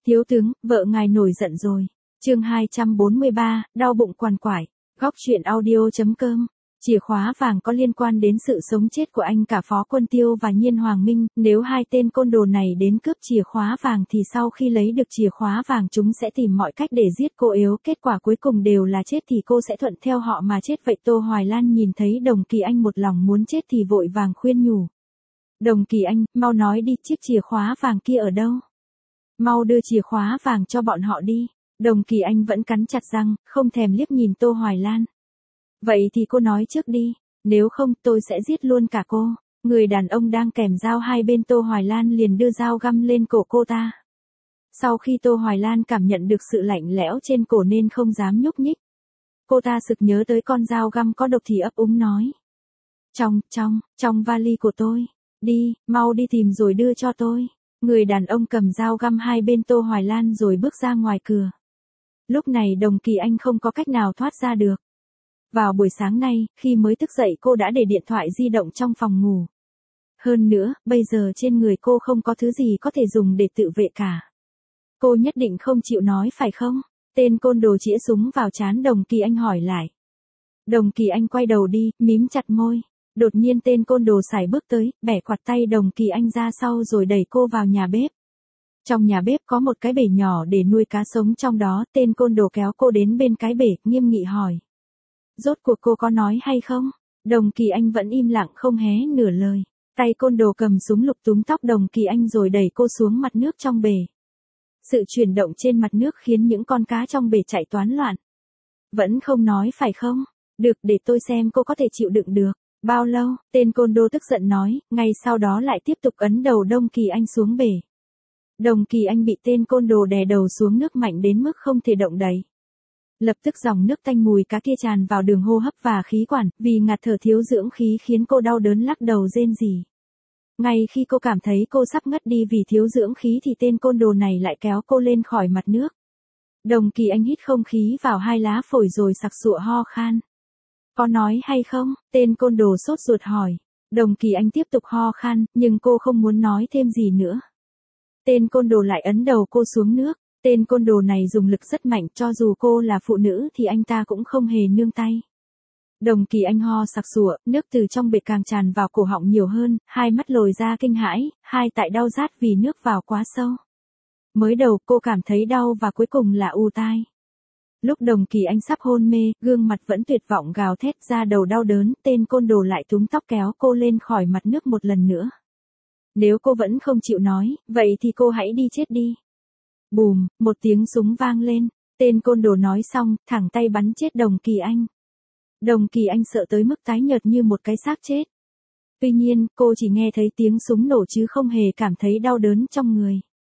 Thiếu tướng, vợ ngài nổi giận rồi. Chương 243, đau bụng quằn quại. Góc truyện audio.com. Chìa khóa vàng có liên quan đến sự sống chết của anh cả Phó Quân Tiêu và Nhiên Hoàng Minh, nếu hai tên côn đồ này đến cướp chìa khóa vàng thì sau khi lấy được chìa khóa vàng chúng sẽ tìm mọi cách để giết cô yếu, kết quả cuối cùng đều là chết thì cô sẽ thuận theo họ mà chết. Vậy Tô Hoài Lan nhìn thấy Đồng Kỳ Anh một lòng muốn chết thì vội vàng khuyên nhủ. Đồng Kỳ Anh, mau nói đi, chiếc chìa khóa vàng kia ở đâu? Mau đưa chìa khóa vàng cho bọn họ đi. Đồng Kỳ Anh vẫn cắn chặt răng, không thèm liếc nhìn Tô Hoài Lan. Vậy thì cô nói trước đi, nếu không tôi sẽ giết luôn cả cô. Người đàn ông đang kèm dao hai bên Tô Hoài Lan liền đưa dao găm lên cổ cô ta. Sau khi Tô Hoài Lan cảm nhận được sự lạnh lẽo trên cổ nên không dám nhúc nhích. Cô ta sực nhớ tới con dao găm có độc thì ấp úng nói. Trong vali của tôi. Đi, mau đi tìm rồi đưa cho tôi. Người đàn ông cầm dao găm hai bên Tô Hoài Lan rồi bước ra ngoài cửa. Lúc này Đồng Kỳ Anh không có cách nào thoát ra được. Vào buổi sáng nay, khi mới thức dậy cô đã để điện thoại di động trong phòng ngủ. Hơn nữa, bây giờ trên người cô không có thứ gì có thể dùng để tự vệ cả. Cô nhất định không chịu nói phải không? Tên côn đồ chĩa súng vào trán Đồng Kỳ Anh hỏi lại. Đồng Kỳ Anh quay đầu đi, mím chặt môi. Đột nhiên tên côn đồ sải bước tới, bẻ quạt tay Đồng Kỳ Anh ra sau rồi đẩy cô vào nhà bếp. Trong nhà bếp có một cái bể nhỏ để nuôi cá sống trong đó, tên côn đồ kéo cô đến bên cái bể, nghiêm nghị hỏi. Rốt cuộc cô có nói hay không? Đồng Kỳ Anh vẫn im lặng không hé nửa lời. Tay côn đồ cầm súng lục túm tóc Đồng Kỳ Anh rồi đẩy cô xuống mặt nước trong bể. Sự chuyển động trên mặt nước khiến những con cá trong bể chạy toán loạn. Vẫn không nói phải không? Được, để tôi xem cô có thể chịu đựng được. Bao lâu? Tên côn đồ tức giận nói, ngay sau đó lại tiếp tục ấn đầu Đồng Kỳ Anh xuống bể. Đồng Kỳ Anh bị tên côn đồ đè đầu xuống nước mạnh đến mức không thể động đậy. Lập tức dòng nước tanh mùi cá kia tràn vào đường hô hấp và khí quản, vì ngạt thở thiếu dưỡng khí khiến cô đau đớn lắc đầu rên rỉ. Ngay khi cô cảm thấy cô sắp ngất đi vì thiếu dưỡng khí thì tên côn đồ này lại kéo cô lên khỏi mặt nước. Đồng Kỳ Anh hít không khí vào hai lá phổi rồi sặc sụa ho khan. Có nói hay không? Tên côn đồ sốt ruột hỏi. Đồng Kỳ Anh tiếp tục ho khan, nhưng cô không muốn nói thêm gì nữa. Tên côn đồ lại ấn đầu cô xuống nước. Tên côn đồ này dùng lực rất mạnh, cho dù cô là phụ nữ thì anh ta cũng không hề nương tay. Đồng Kỳ Anh ho sặc sụa, nước từ trong bể càng tràn vào cổ họng nhiều hơn, hai mắt lồi ra kinh hãi, hai tại đau rát vì nước vào quá sâu. Mới đầu cô cảm thấy đau và cuối cùng là ù tai. Lúc Đồng Kỳ Anh sắp hôn mê, gương mặt vẫn tuyệt vọng gào thét ra đầu đau đớn, tên côn đồ lại túm tóc kéo cô lên khỏi mặt nước một lần nữa. Nếu cô vẫn không chịu nói, vậy thì cô hãy đi chết đi. Bùm, một tiếng súng vang lên, tên côn đồ nói xong, thẳng tay bắn chết Đồng Kỳ Anh. Đồng Kỳ Anh sợ tới mức tái nhợt như một cái xác chết. Tuy nhiên, cô chỉ nghe thấy tiếng súng nổ chứ không hề cảm thấy đau đớn trong người.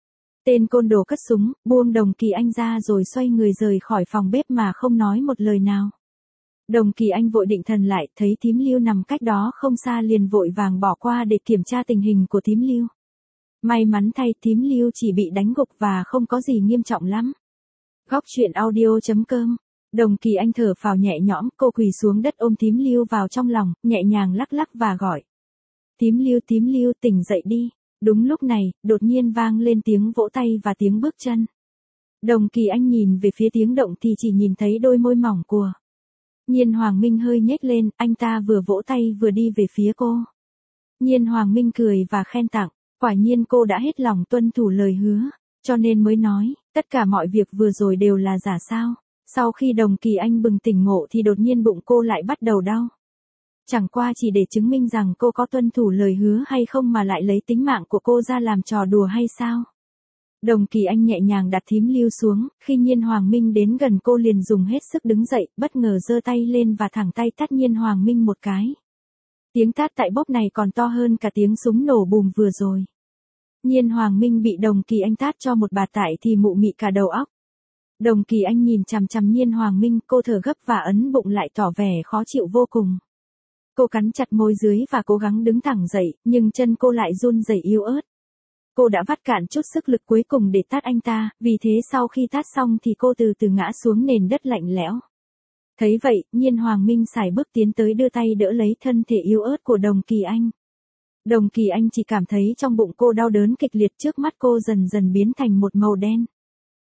Tên côn đồ cất súng, buông Đồng Kỳ Anh ra rồi xoay người rời khỏi phòng bếp mà không nói một lời nào. Đồng Kỳ Anh vội định thần lại, thấy thím Lưu nằm cách đó không xa liền vội vàng bỏ qua để kiểm tra tình hình của thím Lưu. May mắn thay thím Lưu chỉ bị đánh gục và không có gì nghiêm trọng lắm. Góc truyện audio.com. Đồng Kỳ Anh thở phào nhẹ nhõm, cô quỳ xuống đất ôm thím Lưu vào trong lòng, nhẹ nhàng lắc lắc và gọi. Thím Lưu tỉnh dậy đi. Đúng lúc này, đột nhiên vang lên tiếng vỗ tay và tiếng bước chân. Đồng Kỳ Anh nhìn về phía tiếng động thì chỉ nhìn thấy đôi môi mỏng của Nhiên Hoàng Minh hơi nhếch lên, anh ta vừa vỗ tay vừa đi về phía cô. Nhiên Hoàng Minh cười và khen tặng. Quả nhiên cô đã hết lòng tuân thủ lời hứa, cho nên mới nói, tất cả mọi việc vừa rồi đều là giả sao. Sau khi Đồng Kỳ Anh bừng tỉnh ngộ thì đột nhiên bụng cô lại bắt đầu đau. Chẳng qua chỉ để chứng minh rằng cô có tuân thủ lời hứa hay không mà lại lấy tính mạng của cô ra làm trò đùa hay sao. Đồng Kỳ Anh nhẹ nhàng đặt thím Lưu xuống, khi Nhiên Hoàng Minh đến gần cô liền dùng hết sức đứng dậy, bất ngờ giơ tay lên và thẳng tay tát Nhiên Hoàng Minh một cái. Tiếng tát tại bóp này còn to hơn cả tiếng súng nổ bùm vừa rồi. Nhiên Hoàng Minh bị Đồng Kỳ Anh tát cho một bạt tại thì mụ mị cả đầu óc. Đồng Kỳ Anh nhìn chằm chằm Nhiên Hoàng Minh, cô thở gấp và ấn bụng lại tỏ vẻ khó chịu vô cùng. Cô cắn chặt môi dưới và cố gắng đứng thẳng dậy, nhưng chân cô lại run rẩy yếu ớt. Cô đã vắt cạn chút sức lực cuối cùng để tát anh ta, vì thế sau khi tát xong thì cô từ từ ngã xuống nền đất lạnh lẽo. Thấy vậy, Nhiên Hoàng Minh sải bước tiến tới đưa tay đỡ lấy thân thể yếu ớt của Đồng Kỳ Anh. Đồng Kỳ Anh chỉ cảm thấy trong bụng cô đau đớn kịch liệt, trước mắt cô dần dần biến thành một màu đen.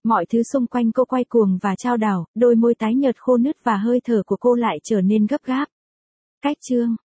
Mọi thứ xung quanh cô quay cuồng và chao đảo, đôi môi tái nhợt khô nứt và hơi thở của cô lại trở nên gấp gáp. Cách chương